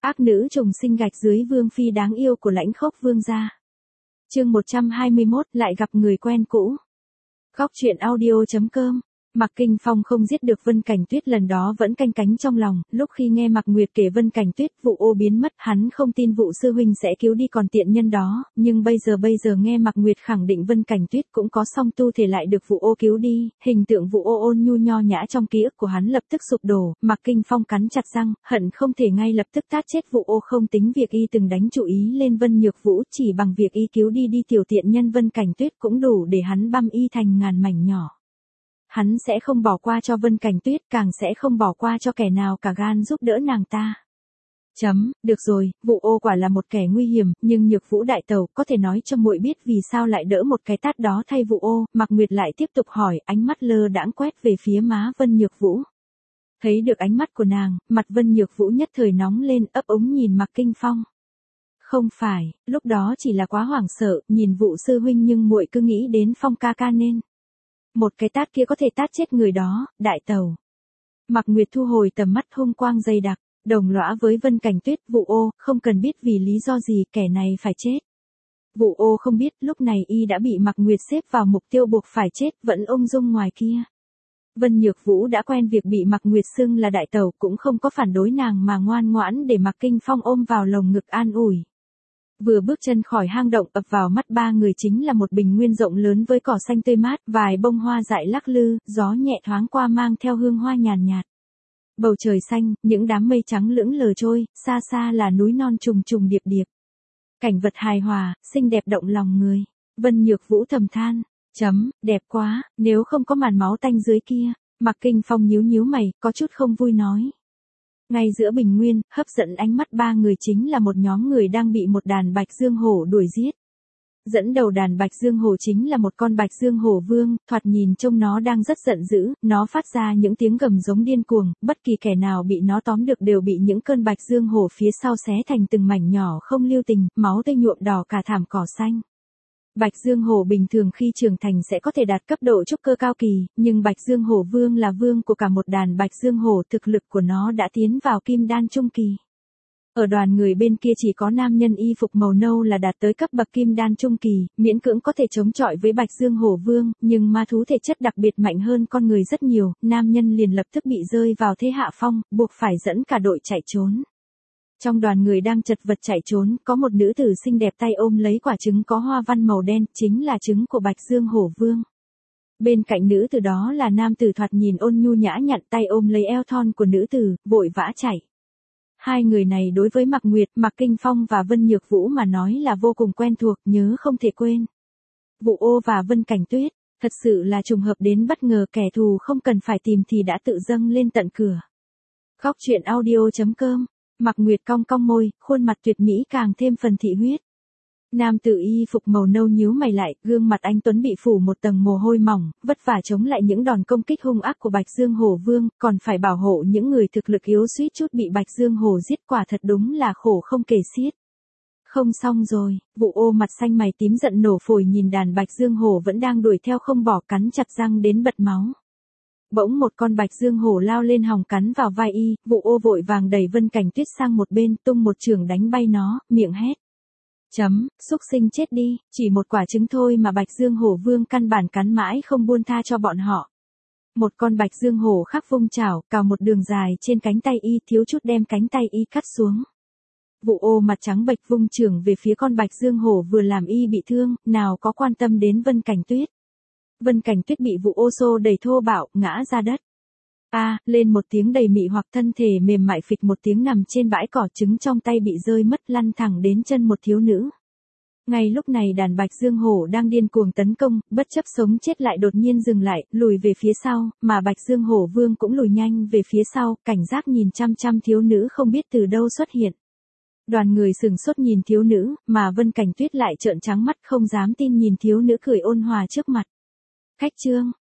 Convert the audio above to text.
Ác nữ trùng sinh gạch dưới vương phi đáng yêu của Lãnh Khốc vương gia. Chương 121, lại gặp người quen cũ. Góc truyện audio.com. Mạc Kinh Phong không giết được Vân Cảnh Tuyết lần đó vẫn canh cánh trong lòng, lúc khi nghe Mạc Nguyệt kể Vân Cảnh Tuyết vụ ô biến mất, hắn không tin vụ sư huynh sẽ cứu đi còn tiện nhân đó, nhưng bây giờ nghe Mạc Nguyệt khẳng định Vân Cảnh Tuyết cũng có song tu thể lại được vụ ô cứu đi, hình tượng vụ ô ôn nhu nho nhã trong ký ức của hắn lập tức sụp đổ, Mạc Kinh Phong cắn chặt răng, hận không thể ngay lập tức tát chết vụ ô, không tính việc y từng đánh chú ý lên Vân Nhược Vũ, chỉ bằng việc y cứu đi tiểu tiện nhân Vân Cảnh Tuyết cũng đủ để hắn băm y thành ngàn mảnh nhỏ. Hắn sẽ không bỏ qua cho Vân Cảnh Tuyết, càng sẽ không bỏ qua cho kẻ nào cả gan giúp đỡ nàng ta. Được rồi, vụ ô quả là một kẻ nguy hiểm, nhưng Nhược Vũ đại tẩu có thể nói cho muội biết vì sao lại đỡ một cái tát đó thay vụ ô. Mạc Nguyệt lại tiếp tục hỏi, ánh mắt lơ đãng quét về phía má Vân Nhược Vũ. Thấy được ánh mắt của nàng, mặt Vân Nhược Vũ nhất thời nóng lên, ấp úng nhìn Mạc Kinh Phong. Không phải, lúc đó chỉ là quá hoảng sợ, nhìn vụ sư huynh nhưng muội cứ nghĩ đến Phong ca ca nên. Một cái tát kia có thể tát chết người đó, đại tẩu. Mạc Nguyệt thu hồi tầm mắt hung quang dày đặc, đồng lõa với Vân Cảnh Tuyết, vụ ô, không cần biết vì lý do gì kẻ này phải chết. Vụ ô không biết lúc này y đã bị Mạc Nguyệt xếp vào mục tiêu buộc phải chết, vẫn ung dung ngoài kia. Vân Nhược Vũ đã quen việc bị Mạc Nguyệt xưng là đại tẩu, cũng không có phản đối nàng mà ngoan ngoãn để Mạc Kinh Phong ôm vào lồng ngực an ủi. Vừa bước chân khỏi hang động, ập vào mắt ba người chính là một bình nguyên rộng lớn với cỏ xanh tươi mát, vài bông hoa dại lắc lư, gió nhẹ thoáng qua mang theo hương hoa nhàn nhạt. Bầu trời xanh, những đám mây trắng lững lờ trôi, xa xa là núi non trùng trùng điệp điệp. Cảnh vật hài hòa, xinh đẹp động lòng người. Vân Nhược Vũ thầm than, đẹp quá, nếu không có màn máu tanh dưới kia. Mạc Kinh Phong nhíu mày, có chút không vui nói. Ngay giữa bình nguyên, hấp dẫn ánh mắt ba người chính là một nhóm người đang bị một đàn bạch dương hổ đuổi giết. Dẫn đầu đàn bạch dương hổ chính là một con bạch dương hổ vương, thoạt nhìn trông nó đang rất giận dữ, nó phát ra những tiếng gầm giống điên cuồng, bất kỳ kẻ nào bị nó tóm được đều bị những cơn bạch dương hổ phía sau xé thành từng mảnh nhỏ không lưu tình, máu tươi nhuộm đỏ cả thảm cỏ xanh. Bạch Dương Hổ bình thường khi trưởng thành sẽ có thể đạt cấp độ trúc cơ cao kỳ, nhưng Bạch Dương Hổ Vương là vương của cả một đàn Bạch Dương Hổ, thực lực của nó đã tiến vào kim đan trung kỳ. Ở đoàn người bên kia chỉ có nam nhân y phục màu nâu là đạt tới cấp bậc kim đan trung kỳ, miễn cưỡng có thể chống chọi với Bạch Dương Hổ Vương, nhưng ma thú thể chất đặc biệt mạnh hơn con người rất nhiều, nam nhân liền lập tức bị rơi vào thế hạ phong, buộc phải dẫn cả đội chạy trốn. Trong đoàn người đang chật vật chạy trốn, có một nữ tử xinh đẹp tay ôm lấy quả trứng có hoa văn màu đen, chính là trứng của Bạch Dương Hổ Vương. Bên cạnh nữ tử đó là nam tử thoạt nhìn ôn nhu nhã nhặn, tay ôm lấy eo thon của nữ tử, vội vã chạy. Hai người này đối với Mạc Nguyệt, Mạc Kinh Phong và Vân Nhược Vũ mà nói là vô cùng quen thuộc, nhớ không thể quên. Vụ ô và Vân Cảnh Tuyết, thật sự là trùng hợp đến bất ngờ, kẻ thù không cần phải tìm thì đã tự dâng lên tận cửa. Góc truyện audio.com. Mạc Nguyệt cong cong môi, khuôn mặt tuyệt mỹ càng thêm phần thị huyết. Nam tử y phục màu nâu nhíu mày lại, gương mặt anh tuấn bị phủ một tầng mồ hôi mỏng, vất vả chống lại những đòn công kích hung ác của Bạch Dương Hổ Vương, còn phải bảo hộ những người thực lực yếu suýt chút bị Bạch Dương Hổ giết, quả thật đúng là khổ không kể xiết. Không xong rồi, vụ ô mặt xanh mày tím giận nổ phổi nhìn đàn Bạch Dương Hổ vẫn đang đuổi theo không bỏ, cắn chặt răng đến bật máu. Bỗng một con Bạch Dương Hổ lao lên hòng cắn vào vai y, vụ ô vội vàng đẩy Vân Cảnh Tuyết sang một bên, tung một chưởng đánh bay nó, miệng hét. Xúc sinh chết đi, chỉ một quả trứng thôi mà Bạch Dương Hổ Vương căn bản cắn mãi không buông tha cho bọn họ. Một con Bạch Dương Hổ khác vung chảo, cào một đường dài trên cánh tay y, thiếu chút đem cánh tay y cắt xuống. Vụ ô mặt trắng bệch vung chưởng về phía con Bạch Dương Hổ vừa làm y bị thương, nào có quan tâm đến Vân Cảnh Tuyết. Vân Cảnh Tuyết bị vụ ô xô đẩy thô bạo, ngã ra đất. Lên một tiếng đầy mị hoặc, thân thể mềm mại phịch một tiếng nằm trên bãi cỏ, trứng trong tay bị rơi mất lăn thẳng đến chân một thiếu nữ. Ngay lúc này đàn Bạch Dương Hổ đang điên cuồng tấn công, bất chấp sống chết lại đột nhiên dừng lại, lùi về phía sau, mà Bạch Dương Hổ Vương cũng lùi nhanh về phía sau, cảnh giác nhìn chăm chăm thiếu nữ không biết từ đâu xuất hiện. Đoàn người sừng sốt nhìn thiếu nữ, mà Vân Cảnh Tuyết lại trợn trắng mắt không dám tin nhìn thiếu nữ cười ôn hòa trước mặt. Khách trương,